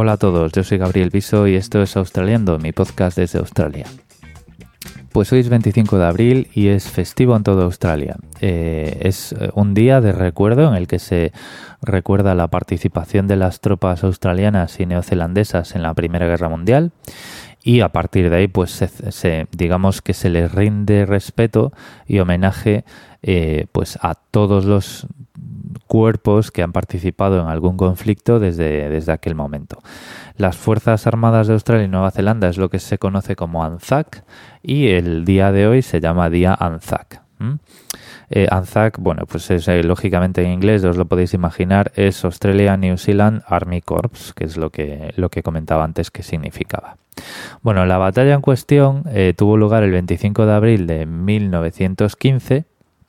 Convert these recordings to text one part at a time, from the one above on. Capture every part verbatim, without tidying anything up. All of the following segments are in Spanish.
Hola a todos, yo soy Gabriel Viso y esto es Australiando, mi podcast desde Australia. Pues hoy es veinticinco de abril y es festivo en toda Australia. Eh, es un día de recuerdo en el que se recuerda la participación de las tropas australianas y neozelandesas en la Primera Guerra Mundial y a partir de ahí pues se, se, digamos que se les rinde respeto y homenaje eh, pues a todos los cuerpos que han participado en algún conflicto desde, desde aquel momento. Las Fuerzas Armadas de Australia y Nueva Zelanda es lo que se conoce como ANZAC y el día de hoy se llama Día ANZAC. ¿Mm? Eh, ANZAC, bueno, pues es eh, lógicamente en inglés, os lo podéis imaginar, es Australia New Zealand Army Corps, que es lo que, lo que comentaba antes que significaba. Bueno, la batalla en cuestión eh, tuvo lugar el veinticinco de abril de mil novecientos quince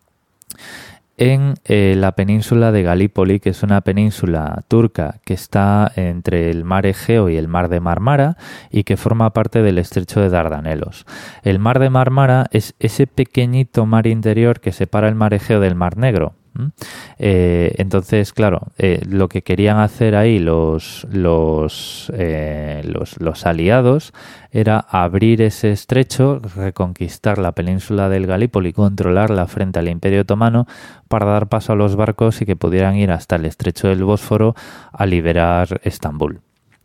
en eh, la península de Galípoli, que es una península turca que está entre el mar Egeo y el mar de Mármara y que forma parte del estrecho de Dardanelos. El mar de Mármara es ese pequeñito mar interior que separa el mar Egeo del mar Negro. ¿Mm? Eh, entonces, claro, eh, lo que querían hacer ahí los, los, eh, los, los aliados era abrir ese estrecho, reconquistar la península del Galípoli, controlarla frente al Imperio Otomano para dar paso a los barcos y que pudieran ir hasta el estrecho del Bósforo a liberar Estambul.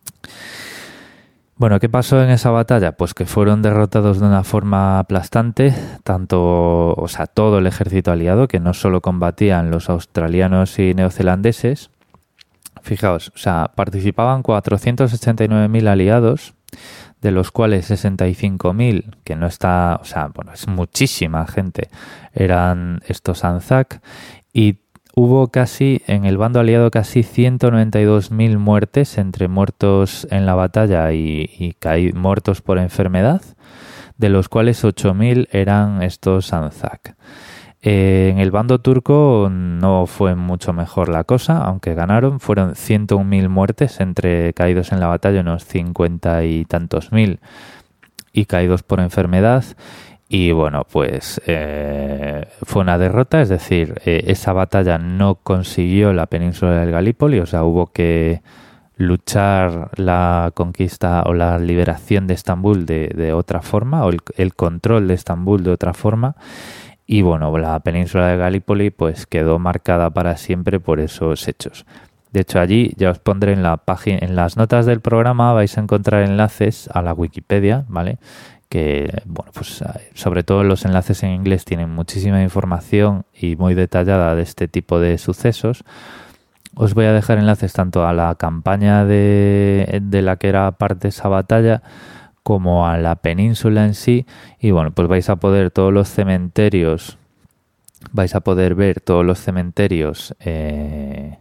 Bueno, ¿qué pasó en esa batalla? Pues que fueron derrotados de una forma aplastante, tanto, o sea, todo el ejército aliado, que no solo combatían los australianos y neozelandeses. Fijaos, o sea, participaban cuatrocientos ochenta y nueve mil aliados, de los cuales sesenta y cinco mil, que no está, o sea, bueno, es muchísima gente, eran estos ANZAC, y hubo casi, en el bando aliado, casi ciento noventa y dos mil muertes, entre muertos en la batalla y, y caí, muertos por enfermedad, de los cuales ocho mil eran estos ANZAC. Eh, en el bando turco no fue mucho mejor la cosa, aunque ganaron, fueron ciento un mil muertes, entre caídos en la batalla unos cincuenta y tantos mil y caídos por enfermedad. Y bueno, pues eh, fue una derrota, es decir, eh, esa batalla no consiguió la península del Galípoli, o sea, hubo que luchar la conquista o la liberación de Estambul de, de otra forma, o el, el control de Estambul de otra forma, y bueno, la península de Galípoli pues quedó marcada para siempre por esos hechos. De hecho, allí ya os pondré en la página, en las notas del programa vais a encontrar enlaces a la Wikipedia, ¿vale? Que, bueno, pues sobre todo los enlaces en inglés tienen muchísima información y muy detallada de este tipo de sucesos. Os voy a dejar enlaces tanto a la campaña de, de la que era parte esa batalla como a la península en sí y bueno, pues vais a poder todos los cementerios, vais a poder ver todos los cementerios eh,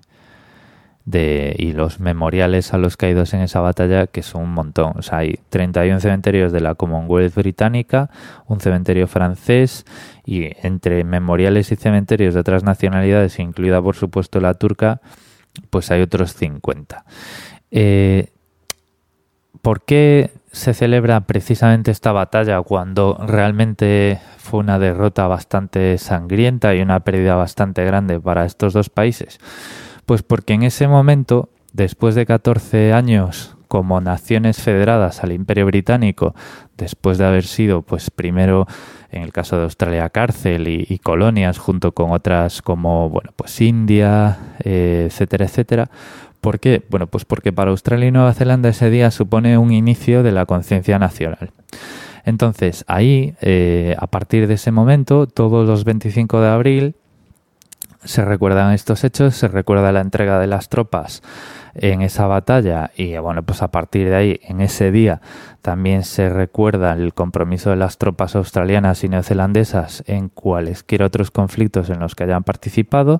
De, y los memoriales a los caídos en esa batalla, que son un montón. O sea, hay treinta y uno cementerios de la Commonwealth británica, un cementerio francés y entre memoriales y cementerios de otras nacionalidades, incluida por supuesto la turca, pues hay otros cincuenta. Eh, ¿Por qué se celebra precisamente esta batalla cuando realmente fue una derrota bastante sangrienta y una pérdida bastante grande para estos dos países? Pues porque en ese momento, después de catorce años como naciones federadas al Imperio Británico, después de haber sido, pues primero, en el caso de Australia, cárcel y, y colonias, junto con otras como, bueno, pues India, eh, etcétera, etcétera. ¿Por qué? Bueno, pues porque para Australia y Nueva Zelanda ese día supone un inicio de la conciencia nacional. Entonces, ahí, eh, a partir de ese momento, todos los veinticinco de abril, se recuerdan estos hechos, se recuerda la entrega de las tropas en esa batalla y bueno, pues a partir de ahí, en ese día, también se recuerda el compromiso de las tropas australianas y neozelandesas en cualesquiera otros conflictos en los que hayan participado.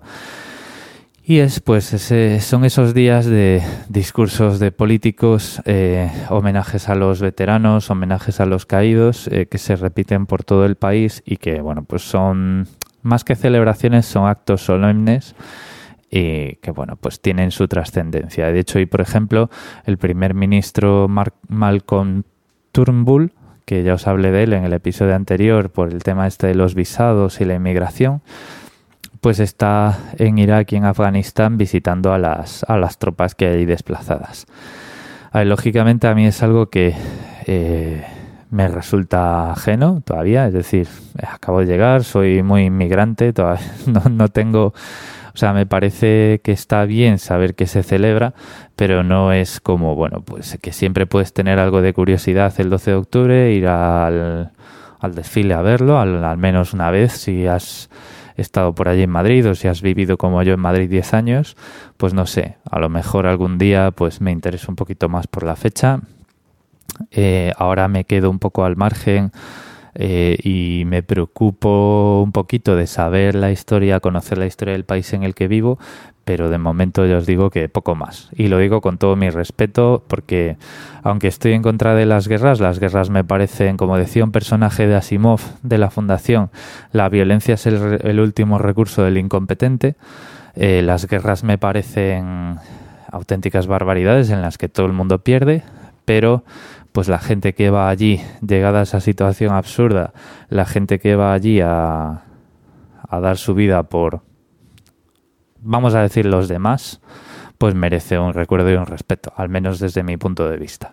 Y es, pues, ese, son esos días de discursos de políticos, eh, homenajes a los veteranos, homenajes a los caídos, eh, que se repiten por todo el país y que, bueno, pues son, más que celebraciones, son actos solemnes y que, bueno, pues tienen su trascendencia. De hecho, hoy, por ejemplo, el primer ministro Mark, Malcolm Turnbull, que ya os hablé de él en el episodio anterior por el tema este de los visados y la inmigración, pues está en Irak y en Afganistán visitando a las, a las tropas que hay desplazadas. A ver, lógicamente a mí es algo que eh, me resulta ajeno todavía, es decir, acabo de llegar, soy muy inmigrante, todavía no, no tengo... O sea, me parece que está bien saber que se celebra, pero no es como, bueno, pues que siempre puedes tener algo de curiosidad el doce de octubre, ir al, al desfile a verlo, al, al menos una vez, si has estado por allí en Madrid o si has vivido como yo en Madrid diez años, pues no sé, a lo mejor algún día pues me intereso un poquito más por la fecha. Eh, ahora me quedo un poco al margen. Eh, y me preocupo un poquito de saber la historia, conocer la historia del país en el que vivo, pero de momento ya os digo que poco más. Y lo digo con todo mi respeto porque, aunque estoy en contra de las guerras, las guerras me parecen, como decía un personaje de Asimov de la Fundación, la violencia es el, el último recurso del incompetente. Eh, las guerras me parecen auténticas barbaridades en las que todo el mundo pierde, pero pues la gente que va allí, llegada a esa situación absurda, la gente que va allí a, a dar su vida por, vamos a decir, los demás, pues merece un recuerdo y un respeto, al menos desde mi punto de vista.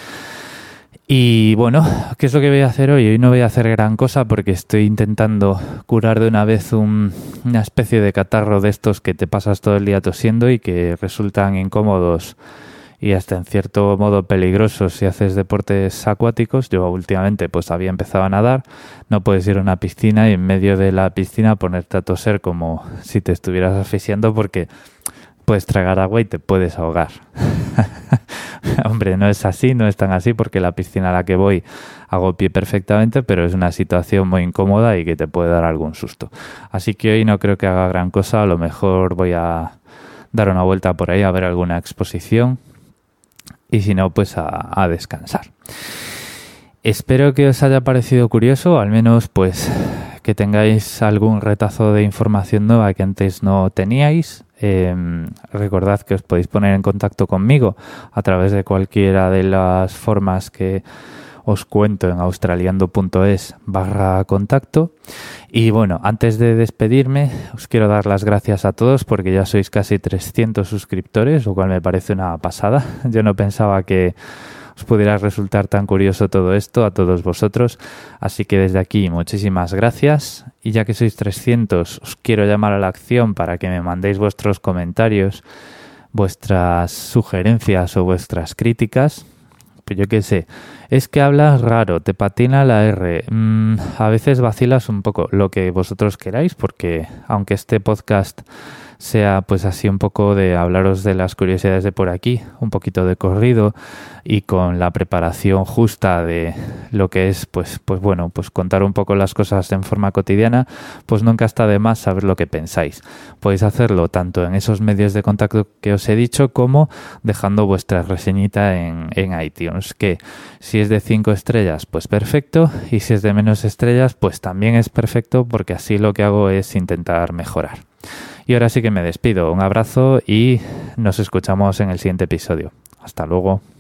Y bueno, ¿qué es lo que voy a hacer hoy? Hoy no voy a hacer gran cosa porque estoy intentando curar de una vez un, una especie de catarro de estos que te pasas todo el día tosiendo y que resultan incómodos y hasta en cierto modo peligrosos si haces deportes acuáticos. Yo últimamente pues había empezado a nadar, no puedes ir a una piscina y en medio de la piscina ponerte a toser como si te estuvieras asfixiando porque puedes tragar agua y te puedes ahogar. Hombre, no es así, no es tan así porque la piscina a la que voy hago pie perfectamente, pero es una situación muy incómoda y que te puede dar algún susto. Así que hoy no creo que haga gran cosa, a lo mejor voy a dar una vuelta por ahí a ver alguna exposición. Y si no, pues a, a descansar. Espero que os haya parecido curioso, al menos pues que tengáis algún retazo de información nueva que antes no teníais. Eh, recordad que os podéis poner en contacto conmigo a través de cualquiera de las formas que os cuento en australiando.es barra contacto. Y bueno, antes de despedirme, os quiero dar las gracias a todos porque ya sois casi trescientos suscriptores, lo cual me parece una pasada. Yo no pensaba que os pudiera resultar tan curioso todo esto, a todos vosotros. Así que desde aquí, muchísimas gracias. Y ya que sois trescientos, os quiero llamar a la acción para que me mandéis vuestros comentarios, vuestras sugerencias o vuestras críticas. Pues yo qué sé, es que hablas raro, te patina la R, mm, a veces vacilas un poco, lo que vosotros queráis, porque aunque este podcast sea pues así un poco de hablaros de las curiosidades de por aquí, un poquito de corrido y con la preparación justa de lo que es pues pues bueno, pues contar un poco las cosas en forma cotidiana, pues nunca está de más saber lo que pensáis. Podéis hacerlo tanto en esos medios de contacto que os he dicho como dejando vuestra reseñita en, en iTunes, que si es de cinco estrellas pues perfecto y si es de menos estrellas pues también es perfecto porque así lo que hago es intentar mejorar. Y ahora sí que me despido. Un abrazo y nos escuchamos en el siguiente episodio. Hasta luego.